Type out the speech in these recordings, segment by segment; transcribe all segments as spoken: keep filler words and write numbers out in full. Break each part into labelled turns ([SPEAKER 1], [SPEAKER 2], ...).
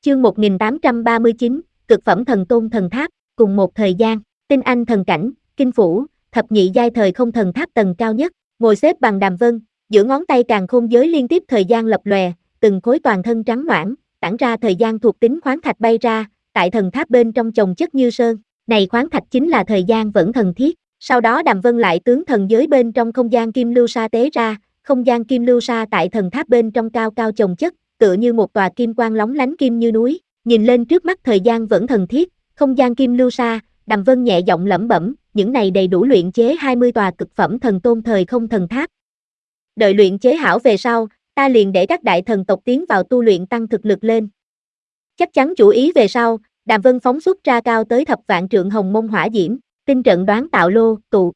[SPEAKER 1] Chương một nghìn tám trăm ba mươi chín, cực phẩm thần tôn thần tháp, cùng một thời gian, tinh anh thần cảnh, kinh phủ, thập nhị giai thời không thần tháp tầng cao nhất, ngồi xếp bằng Đàm Vân, giữa ngón tay càn khôn giới liên tiếp thời gian lập lòe, từng khối toàn thân trắng noãn, tản ra thời gian thuộc tính khoáng thạch bay ra, tại thần tháp bên trong chồng chất như sơn, này khoáng thạch chính là thời gian vẫn thần thiết. Sau đó Đàm Vân lại tướng thần giới bên trong không gian kim lưu sa tế ra, không gian kim lưu sa tại thần tháp bên trong cao cao chồng chất, tựa như một tòa kim quang lóng lánh kim như núi, nhìn lên trước mắt thời gian vẫn thần thiết, không gian kim lưu sa, Đàm Vân nhẹ giọng lẩm bẩm, những này đầy đủ luyện chế hai mươi tòa cực phẩm thần tôn thời không thần tháp. Đợi luyện chế hảo về sau, ta liền để các đại thần tộc tiến vào tu luyện tăng thực lực lên. Chắc chắn chủ ý về sau, Đàm Vân phóng xuất ra cao tới thập vạn trượng hồng mông hỏa diễm, tinh trận đoán tạo lô, tụ.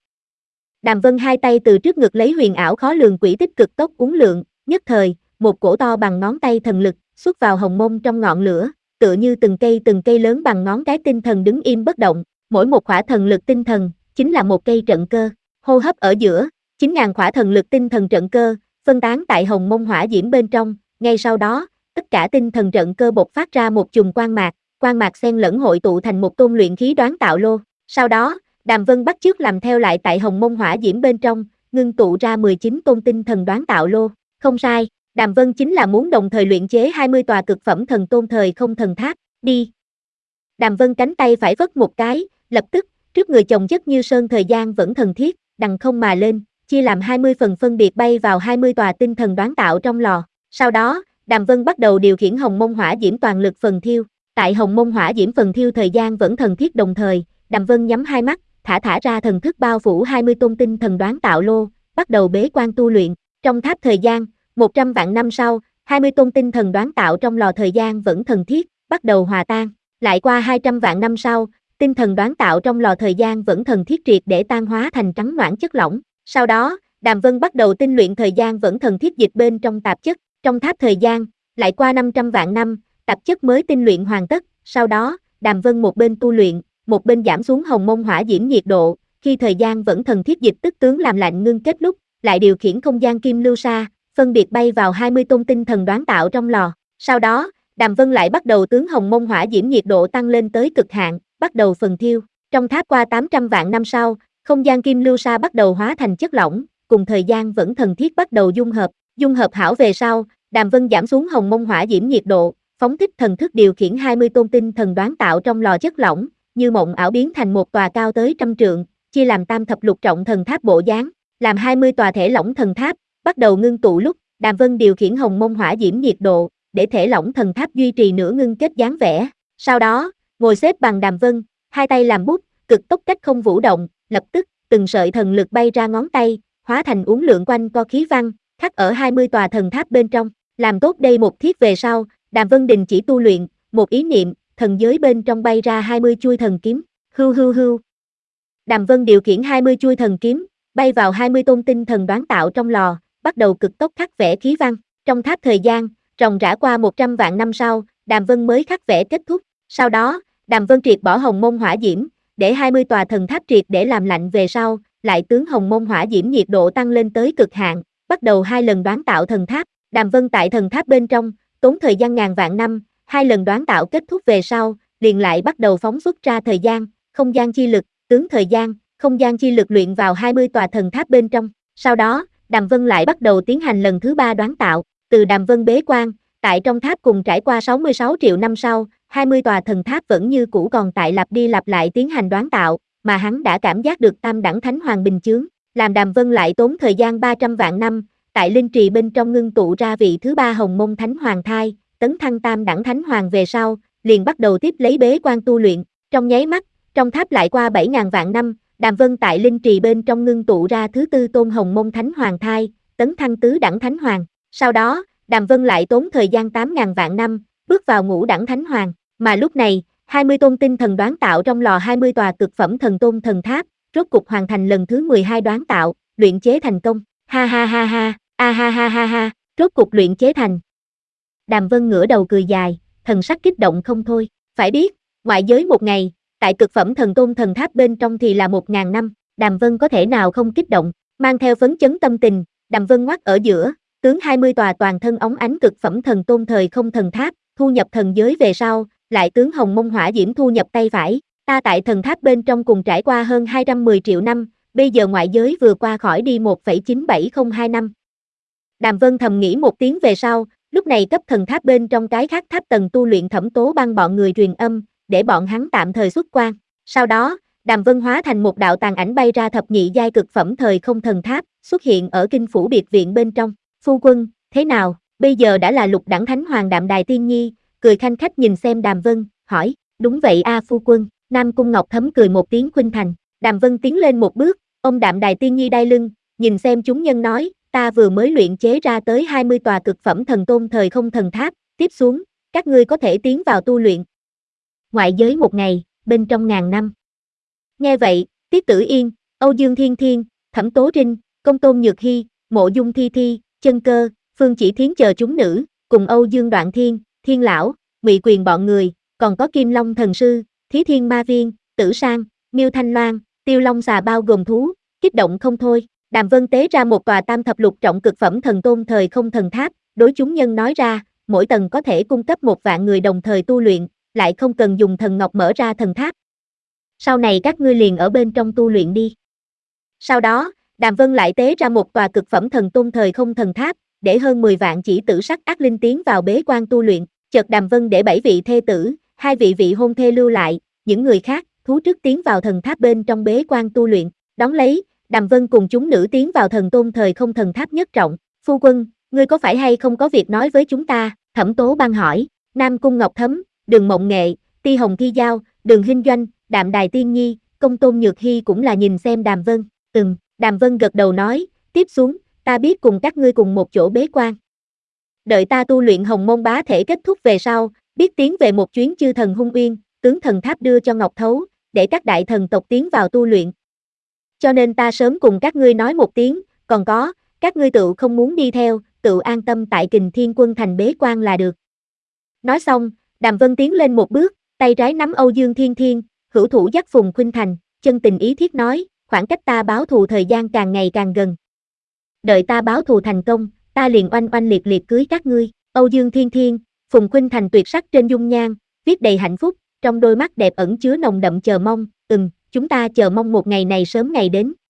[SPEAKER 1] Đàm Vân hai tay từ trước ngực lấy huyền ảo khó lường quỹ tích cực tốc uốn lượn, nhất thời, một cổ to bằng ngón tay thần lực xuất vào hồng mông trong ngọn lửa, tựa như từng cây từng cây lớn bằng ngón cái tinh thần đứng im bất động, mỗi một khỏa thần lực tinh thần chính là một cây trận cơ. Hô hấp ở giữa, chín ngàn khỏa thần lực tinh thần trận cơ phân tán tại hồng mông hỏa diễm bên trong, ngay sau đó, tất cả tinh thần trận cơ bộc phát ra một chùm quang mạc, quang mạc xen lẫn hội tụ thành một tôn luyện khí đoán tạo lô. Sau đó, Đàm Vân bắt chước làm theo lại tại hồng mông hỏa diễm bên trong, ngưng tụ ra mười chín tôn tinh thần đoán tạo lô. Không sai, Đàm Vân chính là muốn đồng thời luyện chế hai mươi tòa cực phẩm thần tôn thời không thần tháp, đi. Đàm Vân cánh tay phải vất một cái, lập tức, trước người chồng chất như sơn thời gian vẫn thần thiết, đằng không mà lên, chia làm hai mươi phần phân biệt bay vào hai mươi tòa tinh thần đoán tạo trong lò. Sau đó, Đàm Vân bắt đầu điều khiển hồng mông hỏa diễm toàn lực phần thiêu. Tại hồng mông hỏa diễm phần thiêu thời gian vẫn thần thiết đồng thời, Đàm Vân nhắm hai mắt, thả thả ra thần thức bao phủ hai mươi tôn tinh thần đoán tạo lô, bắt đầu bế quan tu luyện. Trong tháp thời gian, một trăm vạn năm sau, hai mươi tôn tinh thần đoán tạo trong lò thời gian vẫn thần thiết, bắt đầu hòa tan. Lại qua hai trăm vạn năm sau, tinh thần đoán tạo trong lò thời gian vẫn thần thiết triệt để tan hóa thành trắng noãn chất lỏng. Sau đó, Đàm Vân bắt đầu tinh luyện thời gian vẫn thần thiết dịch bên trong tạp chất. Trong tháp thời gian, lại qua năm trăm vạn năm, tạp chất mới tinh luyện hoàn tất. Sau đó, Đàm Vân một bên tu luyện, một bên giảm xuống hồng mông hỏa diễm nhiệt độ, khi thời gian vẫn thần thiết dịch tức tướng làm lạnh ngưng kết lúc, lại điều khiển không gian kim lưu sa, phân biệt bay vào hai mươi tôn tinh thần đoán tạo trong lò. Sau đó, Đàm Vân lại bắt đầu tướng hồng mông hỏa diễm nhiệt độ tăng lên tới cực hạn, bắt đầu phần thiêu. Trong tháp qua tám trăm vạn năm sau, không gian kim lưu sa bắt đầu hóa thành chất lỏng, cùng thời gian vẫn thần thiết bắt đầu dung hợp. Dung hợp hảo về sau, Đàm Vân giảm xuống hồng mông hỏa diễm nhiệt độ, phóng thích thần thức điều khiển hai mươi tôn tinh thần đoán tạo trong lò chất lỏng, như mộng ảo biến thành một tòa cao tới trăm trượng, chia làm tam thập lục trọng thần tháp bộ dáng, làm hai mươi tòa thể lỏng thần tháp, bắt đầu ngưng tụ lúc, Đàm Vân điều khiển hồng mông hỏa diễm nhiệt độ, để thể lỏng thần tháp duy trì nửa ngưng kết dáng vẻ. Sau đó, ngồi xếp bằng Đàm Vân, hai tay làm bút, cực tốc cách không vũ động, lập tức, từng sợi thần lực bay ra ngón tay, hóa thành uốn lượn quanh co khí văn, khắc ở hai mươi tòa thần tháp bên trong. Làm tốt đây một thiết về sau, Đàm Vân đình chỉ tu luyện, một ý niệm, thần giới bên trong bay ra hai mươi chuôi thần kiếm, hưu hưu hưu. Đàm Vân điều khiển hai mươi chuôi thần kiếm, bay vào hai mươi tôn tinh thần đoán tạo trong lò, bắt đầu cực tốc khắc vẽ khí văn. Trong tháp thời gian, ròng rã qua một trăm vạn năm sau, Đàm Vân mới khắc vẽ kết thúc. Sau đó, Đàm Vân triệt bỏ hồng mông hỏa diễm, để hai mươi tòa thần tháp triệt để làm lạnh về sau, lại tướng hồng mông hỏa diễm nhiệt độ tăng lên tới cực hạn, bắt đầu hai lần đoán tạo thần tháp. Đàm Vân tại thần tháp bên trong, tốn thời gian ngàn vạn năm, hai lần đoán tạo kết thúc về sau, liền lại bắt đầu phóng xuất ra thời gian, không gian chi lực, tướng thời gian, không gian chi lực luyện vào hai mươi tòa thần tháp bên trong. Sau đó, Đàm Vân lại bắt đầu tiến hành lần thứ ba đoán tạo. Từ Đàm Vân bế quan, tại trong tháp cùng trải qua sáu mươi sáu triệu năm sau, hai mươi tòa thần tháp vẫn như cũ còn tại lặp đi lặp lại tiến hành đoán tạo, mà hắn đã cảm giác được tam đẳng thánh hoàng bình chướng, làm Đàm Vân lại tốn thời gian ba trăm vạn năm, tại linh trì bên trong ngưng tụ ra vị thứ ba hồng mông thánh hoàng thai, tấn thăng tam đẳng thánh hoàng về sau, liền bắt đầu tiếp lấy bế quan tu luyện. Trong nháy mắt, trong tháp lại qua bảy ngàn vạn năm, Đàm Vân tại linh trì bên trong ngưng tụ ra thứ tư tôn hồng mông thánh hoàng thai, tấn thăng tứ đẳng thánh hoàng. Sau đó, Đàm Vân lại tốn thời gian tám ngàn vạn năm, bước vào ngũ đẳng thánh hoàng, mà lúc này, hai mươi tôn tinh thần đoán tạo trong lò hai mươi tòa cực phẩm thần tôn thần tháp, rốt cục hoàn thành lần thứ mười hai đoán tạo, luyện chế thành công. Ha ha ha ha, a ha ha ha ha, rốt cục luyện chế thành. Đàm Vân ngửa đầu cười dài, thần sắc kích động không thôi. Phải biết, ngoại giới một ngày, tại cực phẩm thần tôn thần tháp bên trong thì là một ngàn năm, Đàm Vân có thể nào không kích động, mang theo phấn chấn tâm tình, Đàm Vân ngoắc ở giữa, tướng hai mươi tòa toàn thân óng ánh cực phẩm thần tôn thời không thần tháp, thu nhập thần giới về sau, lại tướng Hồng Mông Hỏa Diễm thu nhập tay phải, ta tại thần tháp bên trong cùng trải qua hơn hai trăm mười triệu năm, bây giờ ngoại giới vừa qua khỏi đi một phẩy chín bảy không hai năm. Đàm Vân thầm nghĩ một tiếng về sau, lúc này cấp thần tháp bên trong cái khác tháp tầng tu luyện Thẩm Tố Băng bọn người truyền âm, để bọn hắn tạm thời xuất quan. Sau đó, Đàm Vân hóa thành một đạo tàn ảnh bay ra thập nhị giai cực phẩm thời không thần tháp, xuất hiện ở kinh phủ biệt viện bên trong. Phu quân, thế nào, bây giờ đã là lục đẳng thánh hoàng Đạm Đài Tiên Nhi, cười khanh khách nhìn xem Đàm Vân, hỏi, đúng vậy a phu quân, Nam Cung Ngọc Thấm cười một tiếng khuynh thành. Đàm Vân tiến lên một bước, ôm Đạm Đài Tiên Nhi đai lưng, nhìn xem chúng nhân nói, ta vừa mới luyện chế ra tới hai mươi tòa cực phẩm thần tôn thời không thần tháp, tiếp xuống, các ngươi có thể tiến vào tu luyện. Ngoại giới một ngày, bên trong ngàn năm. Nghe vậy, Tiết Tử Yên, Âu Dương Thiên Thiên, Thẩm Tố Trinh, Công Tôn Nhược Hy, Mộ Dung Thi Thi, Chân Cơ, Phương Chỉ Thiến chờ chúng nữ, cùng Âu Dương Đoạn Thiên, Thiên Lão, Ngụy Quyền bọn người, còn có Kim Long Thần Sư, Thí Thiên Ma Viên, Tử Sang, Miêu Thanh Loan, Tiêu Long Xà bao gồm thú, kích động không thôi. Đàm Vân tế ra một tòa tam thập lục trọng cực phẩm thần tôn thời không thần tháp, đối chúng nhân nói ra, mỗi tầng có thể cung cấp một vạn người đồng thời tu luyện, lại không cần dùng thần ngọc mở ra thần tháp. Sau này các ngươi liền ở bên trong tu luyện đi. Sau đó, Đàm Vân lại tế ra một tòa cực phẩm thần tôn thời không thần tháp, để hơn mười vạn chỉ tử sắc ác linh tiến vào bế quan tu luyện, chợt Đàm Vân để bảy vị thê tử, hai vị vị hôn thê lưu lại, những người khác, thú trước tiến vào thần tháp bên trong bế quan tu luyện, đón lấy, Đàm Vân cùng chúng nữ tiến vào thần tôn thời không thần tháp nhất trọng. Phu quân, ngươi có phải hay không có việc nói với chúng ta? Thẩm Tố Băng hỏi. Nam Cung Ngọc Thấm, Đường Mộng Nghệ, Ti Hồng Thi Giao, Đường Hinh Doanh, Đạm Đài Tiên Nhi, Công Tôn Nhược Hy cũng là nhìn xem Đàm Vân. Ừm, Đàm Vân gật đầu nói, tiếp xuống, ta biết cùng các ngươi cùng một chỗ bế quan. Đợi ta tu luyện Hồng Môn Bá Thể kết thúc về sau, biết tiến về một chuyến chư thần hung uyên, tướng thần tháp đưa cho Ngọc Thấu, để các đại thần tộc tiến vào tu luyện. Cho nên ta sớm cùng các ngươi nói một tiếng, còn có, các ngươi tự không muốn đi theo, tự an tâm tại Kình Thiên Quân thành bế quan là được. Nói xong, Đàm Vân tiến lên một bước, tay trái nắm Âu Dương Thiên Thiên, hữu thủ dắt Phùng Khuynh Thành, chân tình ý thiết nói, khoảng cách ta báo thù thời gian càng ngày càng gần. Đợi ta báo thù thành công, ta liền oanh oanh liệt liệt cưới các ngươi. Âu Dương Thiên Thiên, Phùng Khuynh Thành tuyệt sắc trên dung nhan, viết đầy hạnh phúc, trong đôi mắt đẹp ẩn chứa nồng đậm chờ mong, ừm, chúng ta chờ mong một ngày này sớm ngày đến.